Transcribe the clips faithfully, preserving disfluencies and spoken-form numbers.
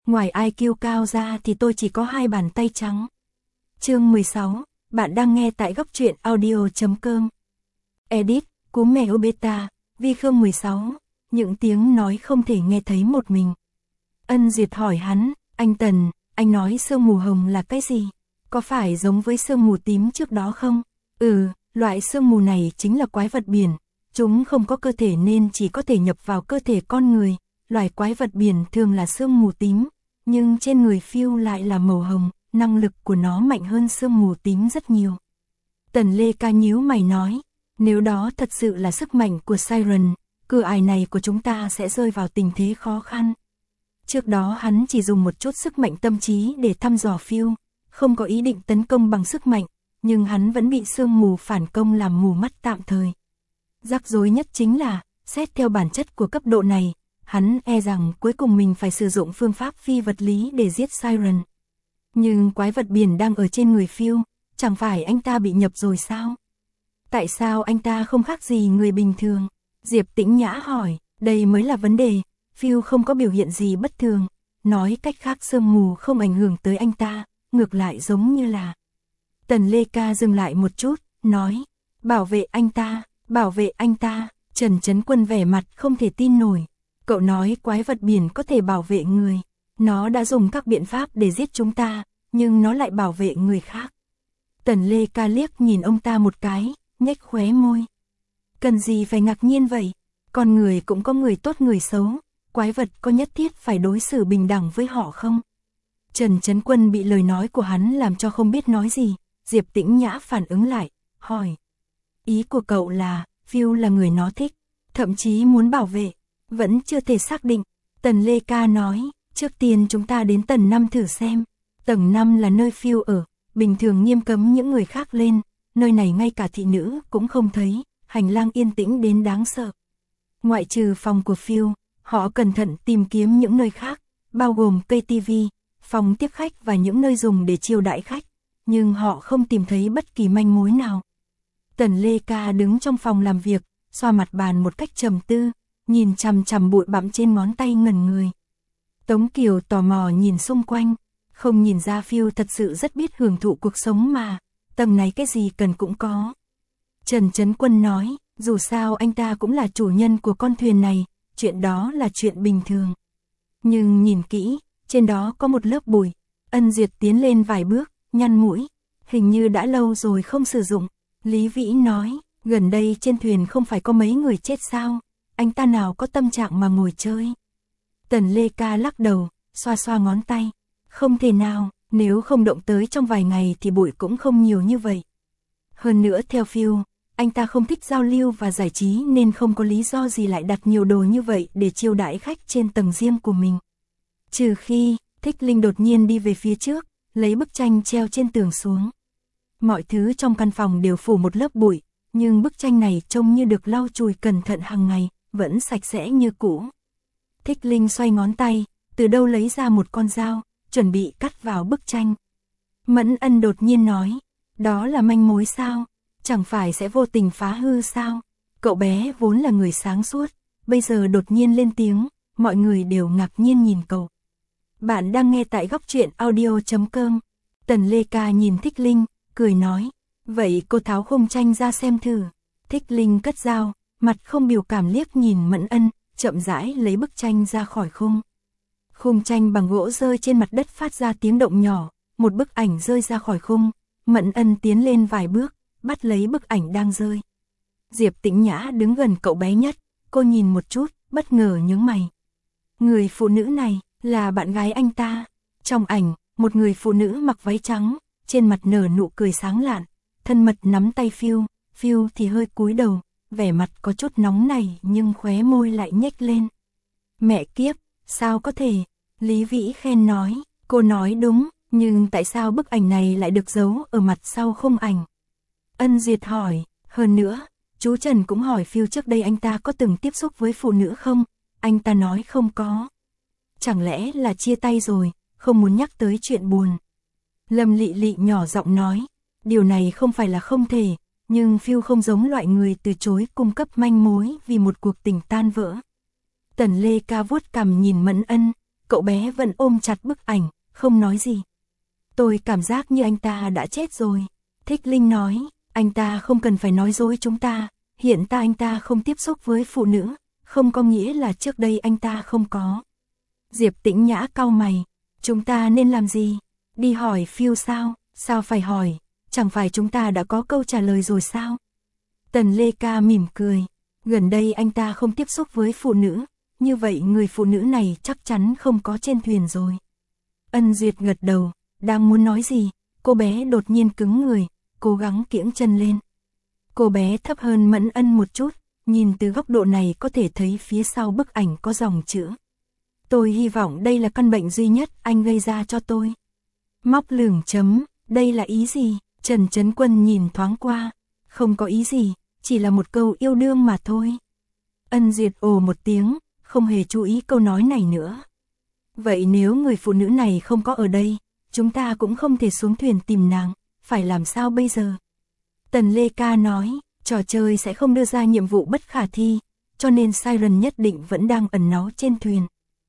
ngoài i kiu cao ra thì tôi chỉ có hai bàn tay trắng. Chương mười sáu, bạn đang nghe tại góc truyện audio chấm com. Edit, cú mèo beta, vi khương mười sáu, những tiếng nói không thể nghe thấy một mình. Ân Duyệt hỏi hắn, anh Tần, anh nói sương mù hồng là cái gì? Có phải giống với sương mù tím trước đó không? Ừ, loại sương mù này chính là quái vật biển. Chúng không có cơ thể nên chỉ có thể nhập vào cơ thể con người. Loài quái vật biển thường là sương mù tím, nhưng trên người Phiêu lại là màu hồng, năng lực của nó mạnh hơn sương mù tím rất nhiều. Tần Lê Ca nhíu mày nói, nếu đó thật sự là sức mạnh của Siren, cửa ải này của chúng ta sẽ rơi vào tình thế khó khăn. Trước đó hắn chỉ dùng một chút sức mạnh tâm trí để thăm dò Phiêu, không có ý định tấn công bằng sức mạnh, nhưng hắn vẫn bị sương mù phản công làm mù mắt tạm thời. Rắc rối nhất chính là, xét theo bản chất của cấp độ này, hắn e rằng cuối cùng mình phải sử dụng phương pháp phi vật lý để giết Siren. Nhưng quái vật biển đang ở trên người Phiêu, chẳng phải anh ta bị nhập rồi sao? Tại sao anh ta không khác gì người bình thường? Diệp Tĩnh Nhã hỏi, đây mới là vấn đề. Phiêu không có biểu hiện gì bất thường, nói cách khác sương mù không ảnh hưởng tới anh ta, ngược lại giống như là... Tần Lê Ca dừng lại một chút, nói, bảo vệ anh ta, bảo vệ anh ta. Trần Chấn Quân vẻ mặt không thể tin nổi. Cậu nói quái vật biển có thể bảo vệ người, nó đã dùng các biện pháp để giết chúng ta, nhưng nó lại bảo vệ người khác. Tần Lê Ca liếc nhìn ông ta một cái, nhếch khóe môi. Cần gì phải ngạc nhiên vậy, con người cũng có người tốt người xấu, quái vật có nhất thiết phải đối xử bình đẳng với họ không? Trần Chấn Quân bị lời nói của hắn làm cho không biết nói gì. Diệp Tĩnh Nhã phản ứng lại, hỏi. Ý của cậu là, Phiêu là người nó thích, thậm chí muốn bảo vệ, vẫn chưa thể xác định. Tần Lê Ca nói, trước tiên chúng ta đến tầng năm thử xem. Tầng năm là nơi Phiêu ở, bình thường nghiêm cấm những người khác lên, nơi này ngay cả thị nữ cũng không thấy, hành lang yên tĩnh đến đáng sợ. Ngoại trừ phòng của Phiêu, họ cẩn thận tìm kiếm những nơi khác, bao gồm cây tivi, phòng tiếp khách và những nơi dùng để chiêu đãi khách, nhưng họ không tìm thấy bất kỳ manh mối nào. Tần Lê Ca đứng trong phòng làm việc, xoa mặt bàn một cách trầm tư, nhìn chằm chằm bụi bặm trên ngón tay ngẩn người. Tống Kiều tò mò nhìn xung quanh, không nhìn ra Phiêu thật sự rất biết hưởng thụ cuộc sống mà, tầng này cái gì cần cũng có. Trần Chấn Quân nói, dù sao anh ta cũng là chủ nhân của con thuyền này, chuyện đó là chuyện bình thường. Nhưng nhìn kỹ, trên đó có một lớp bụi. Ân Duyệt tiến lên vài bước, nhăn mũi, hình như đã lâu rồi không sử dụng. Lý Vĩ nói, gần đây trên thuyền không phải có mấy người chết sao, anh ta nào có tâm trạng mà ngồi chơi. Tần Lê Ca lắc đầu, xoa xoa ngón tay, không thể nào, nếu không động tới trong vài ngày thì bụi cũng không nhiều như vậy. Hơn nữa theo Phiêu, anh ta không thích giao lưu và giải trí nên không có lý do gì lại đặt nhiều đồ như vậy để chiêu đãi khách trên tầng riêng của mình. Trừ khi, Thích Linh đột nhiên đi về phía trước, lấy bức tranh treo trên tường xuống. Mọi thứ trong căn phòng đều phủ một lớp bụi, nhưng bức tranh này trông như được lau chùi cẩn thận hàng ngày, vẫn sạch sẽ như cũ. Thích Linh xoay ngón tay, từ đâu lấy ra một con dao, chuẩn bị cắt vào bức tranh. Mẫn Ân đột nhiên nói, đó là manh mối sao? Chẳng phải sẽ vô tình phá hư sao? Cậu bé vốn là người sáng suốt, bây giờ đột nhiên lên tiếng, mọi người đều ngạc nhiên nhìn cậu. Bạn đang nghe tại góc truyện audio chấm com. Tần Lê Ca nhìn Thích Linh, cười nói, vậy cô tháo khung tranh ra xem thử. Thích Linh cất dao, mặt không biểu cảm liếc nhìn Mẫn Ân, chậm rãi lấy bức tranh ra khỏi khung. Khung tranh bằng gỗ rơi trên mặt đất phát ra tiếng động nhỏ, một bức ảnh rơi ra khỏi khung. Mẫn Ân tiến lên vài bước, bắt lấy bức ảnh đang rơi. Diệp Tĩnh Nhã đứng gần cậu bé nhất, cô nhìn một chút, bất ngờ nhướng mày. Người phụ nữ này, là bạn gái anh ta. Trong ảnh, một người phụ nữ mặc váy trắng, trên mặt nở nụ cười sáng lạn, thân mật nắm tay Phiêu, Phiêu thì hơi cúi đầu, vẻ mặt có chút nóng nảy nhưng khóe môi lại nhếch lên. Mẹ kiếp, sao có thể? Lý Vĩ khen nói, cô nói đúng, nhưng tại sao bức ảnh này lại được giấu ở mặt sau khung ảnh? Ân Duyệt hỏi, hơn nữa, chú Trần cũng hỏi Phiêu trước đây anh ta có từng tiếp xúc với phụ nữ không? Anh ta nói không có. Chẳng lẽ là chia tay rồi, không muốn nhắc tới chuyện buồn. Lâm Lị Lị nhỏ giọng nói, điều này không phải là không thể, nhưng Phiêu không giống loại người từ chối cung cấp manh mối vì một cuộc tình tan vỡ. Tần Lê Ca vuốt cằm nhìn Mẫn Ân, cậu bé vẫn ôm chặt bức ảnh, không nói gì. Tôi cảm giác như anh ta đã chết rồi. Thích Linh nói, anh ta không cần phải nói dối chúng ta, hiện tại anh ta không tiếp xúc với phụ nữ, không có nghĩa là trước đây anh ta không có. Diệp Tĩnh Nhã cau mày, chúng ta nên làm gì? Đi hỏi Phil sao? Sao phải hỏi? Chẳng phải chúng ta đã có câu trả lời rồi sao? Tần Lê Ca mỉm cười, gần đây anh ta không tiếp xúc với phụ nữ, như vậy người phụ nữ này chắc chắn không có trên thuyền rồi. Ân Duyệt gật đầu, đang muốn nói gì, cô bé đột nhiên cứng người, cố gắng kiễng chân lên. Cô bé thấp hơn Mẫn Ân một chút, nhìn từ góc độ này có thể thấy phía sau bức ảnh có dòng chữ. Tôi hy vọng đây là căn bệnh duy nhất anh gây ra cho tôi. Móc lửng chấm, đây là ý gì? Trần Chấn Quân nhìn thoáng qua, không có ý gì, chỉ là một câu yêu đương mà thôi. Ân Duyệt ồ một tiếng, không hề chú ý câu nói này nữa. Vậy nếu người phụ nữ này không có ở đây, chúng ta cũng không thể xuống thuyền tìm nàng, phải làm sao bây giờ? Tần Lê Ca nói, trò chơi sẽ không đưa ra nhiệm vụ bất khả thi, cho nên Siren nhất định vẫn đang ẩn náu trên thuyền.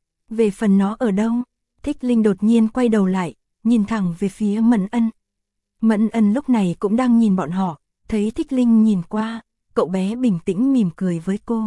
Về phần nó ở đâu? Thích Linh đột nhiên quay đầu lại, nhìn thẳng về phía Mẫn Ân. Mẫn Ân lúc này cũng đang nhìn bọn họ, thấy Thích Linh nhìn qua, cậu bé bình tĩnh mỉm cười với cô.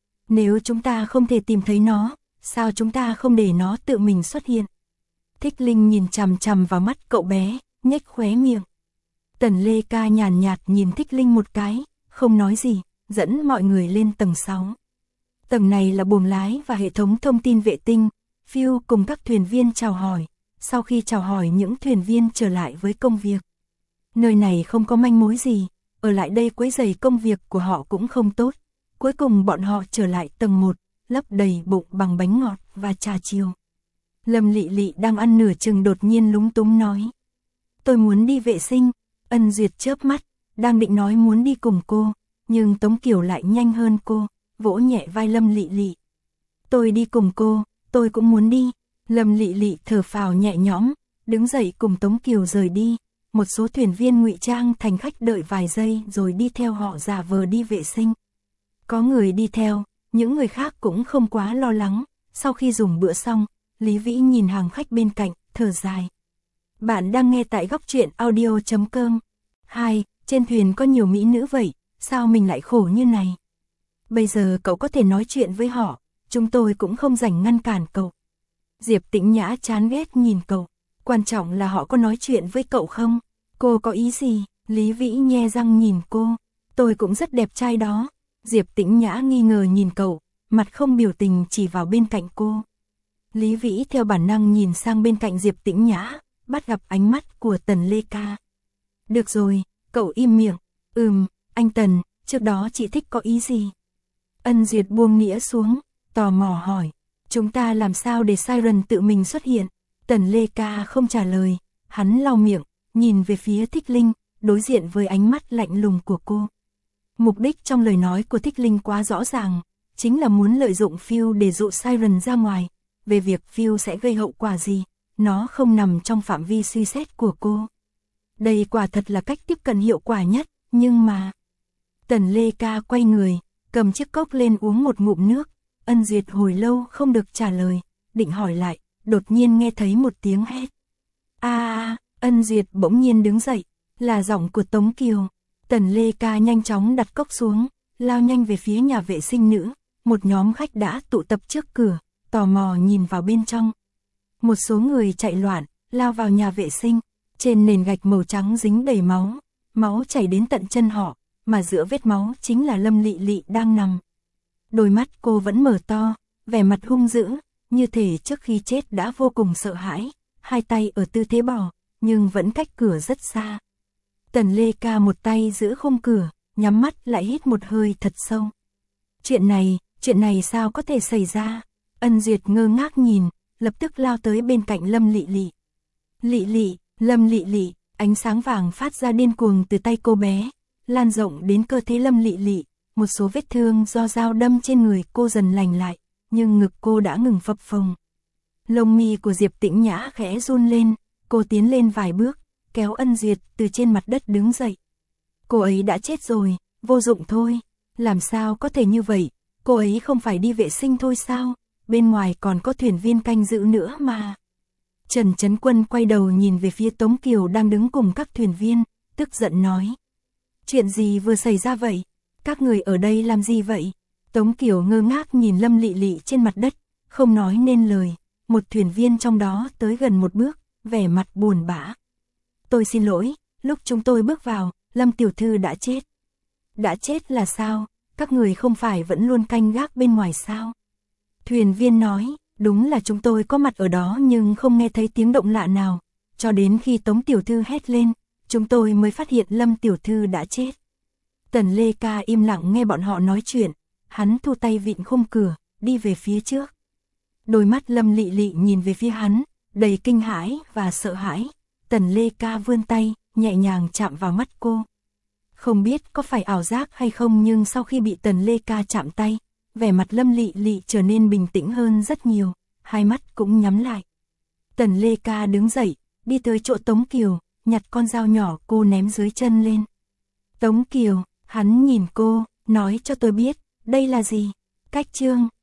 Nếu chúng ta không thể tìm thấy nó, sao chúng ta không để nó tự mình xuất hiện? Thích Linh nhìn chằm chằm vào mắt cậu bé, nhếch khóe miệng. Tần Lê Ca nhàn nhạt nhìn Thích Linh một cái, không nói gì, dẫn mọi người lên tầng sáu. Tầng này là buồng lái và hệ thống thông tin vệ tinh. Phil cùng các thuyền viên chào hỏi, sau khi chào hỏi những thuyền viên trở lại với công việc. Nơi này không có manh mối gì, ở lại đây quấy rầy công việc của họ cũng không tốt. Cuối cùng bọn họ trở lại tầng một, lấp đầy bụng bằng bánh ngọt và trà chiều. Lâm Lị Lị đang ăn nửa chừng đột nhiên lúng túng nói. Tôi muốn đi vệ sinh. Ân Duyệt chớp mắt, đang định nói muốn đi cùng cô, nhưng Tống Kiều lại nhanh hơn cô, vỗ nhẹ vai Lâm Lị Lị. Tôi đi cùng cô, tôi cũng muốn đi. Lâm Lị Lị thở phào nhẹ nhõm, đứng dậy cùng Tống Kiều rời đi. Một số thuyền viên ngụy trang thành khách đợi vài giây rồi đi theo họ giả vờ đi vệ sinh. Có người đi theo, những người khác cũng không quá lo lắng. Sau khi dùng bữa xong, Lý Vĩ nhìn hàng khách bên cạnh, thở dài. Bạn đang nghe tại góc truyện audio chấm com. Hai, trên thuyền có nhiều mỹ nữ vậy, sao mình lại khổ như này? Bây giờ cậu có thể nói chuyện với họ, chúng tôi cũng không rảnh ngăn cản cậu. Diệp Tĩnh Nhã chán ghét nhìn cậu, quan trọng là họ có nói chuyện với cậu không? Cô có ý gì? Lý Vĩ nhe răng nhìn cô, tôi cũng rất đẹp trai đó. Diệp Tĩnh Nhã nghi ngờ nhìn cậu, mặt không biểu tình chỉ vào bên cạnh cô. Lý Vĩ theo bản năng nhìn sang bên cạnh Diệp Tĩnh Nhã, bắt gặp ánh mắt của Tần Lê Ca. Được rồi, cậu im miệng. Ừm, anh Tần, trước đó chị thích có ý gì? Ân Duyệt buông nĩa xuống, tò mò hỏi. Chúng ta làm sao để Siren tự mình xuất hiện? Tần Lê Ca không trả lời, hắn lau miệng, nhìn về phía Thích Linh, đối diện với ánh mắt lạnh lùng của cô. Mục đích trong lời nói của Thích Linh quá rõ ràng, chính là muốn lợi dụng Phil để dụ Siren ra ngoài. Về việc Phil sẽ gây hậu quả gì, nó không nằm trong phạm vi suy xét của cô. Đây quả thật là cách tiếp cận hiệu quả nhất, nhưng mà... Tần Lê Ca quay người, cầm chiếc cốc lên uống một ngụm nước. Ân Duyệt hồi lâu không được trả lời, định hỏi lại, đột nhiên nghe thấy một tiếng hét. A à, Ân Duyệt bỗng nhiên đứng dậy, là giọng của Tống Kiều. Tần Lê Ca nhanh chóng đặt cốc xuống, lao nhanh về phía nhà vệ sinh nữ. Một nhóm khách đã tụ tập trước cửa, tò mò nhìn vào bên trong. Một số người chạy loạn, lao vào nhà vệ sinh, trên nền gạch màu trắng dính đầy máu, máu chảy đến tận chân họ, mà giữa vết máu chính là Lâm Lị Lị đang nằm. Đôi mắt cô vẫn mở to, vẻ mặt hung dữ, như thể trước khi chết đã vô cùng sợ hãi, hai tay ở tư thế bò, nhưng vẫn cách cửa rất xa. Tần Lê Ca một tay giữ khung cửa, nhắm mắt lại hít một hơi thật sâu. Chuyện này, chuyện này sao có thể xảy ra? Ân Duyệt ngơ ngác nhìn, lập tức lao tới bên cạnh Lâm Lị Lị. Lị Lị, Lâm Lị Lị, ánh sáng vàng phát ra điên cuồng từ tay cô bé, lan rộng đến cơ thể Lâm Lị Lị. Một số vết thương do dao đâm trên người cô dần lành lại, nhưng ngực cô đã ngừng phập phồng. Lông mi của Diệp Tĩnh Nhã khẽ run lên, cô tiến lên vài bước, kéo Ân Duyệt từ trên mặt đất đứng dậy. Cô ấy đã chết rồi, vô dụng thôi, làm sao có thể như vậy, cô ấy không phải đi vệ sinh thôi sao? bên ngoài còn có thuyền viên canh giữ nữa mà. Trần Chấn Quân quay đầu nhìn về phía Tống Kiều đang đứng cùng các thuyền viên, tức giận nói. Chuyện gì vừa xảy ra vậy? Các người ở đây làm gì vậy? Tống Kiều ngơ ngác nhìn Lâm Lị Lị trên mặt đất, không nói nên lời. Một thuyền viên trong đó tới gần một bước, vẻ mặt buồn bã. Tôi xin lỗi, lúc chúng tôi bước vào, Lâm tiểu thư đã chết. Đã chết là sao? Các người không phải vẫn luôn canh gác bên ngoài sao? Thuyền viên nói, đúng là chúng tôi có mặt ở đó nhưng không nghe thấy tiếng động lạ nào. Cho đến khi Tống tiểu thư hét lên, chúng tôi mới phát hiện Lâm tiểu thư đã chết. Tần Lê Ca im lặng nghe bọn họ nói chuyện, hắn thu tay vịn khung cửa, đi về phía trước. Đôi mắt Lâm Lị Lị nhìn về phía hắn, đầy kinh hãi và sợ hãi. Tần Lê Ca vươn tay, nhẹ nhàng chạm vào mắt cô. Không biết có phải ảo giác hay không nhưng sau khi bị Tần Lê Ca chạm tay, vẻ mặt Lâm Lị Lị trở nên bình tĩnh hơn rất nhiều, hai mắt cũng nhắm lại. Tần Lê Ca đứng dậy, đi tới chỗ Tống Kiều, nhặt con dao nhỏ cô ném dưới chân lên. Tống Kiều, hắn nhìn cô, nói cho tôi biết, đây là gì? Cách chương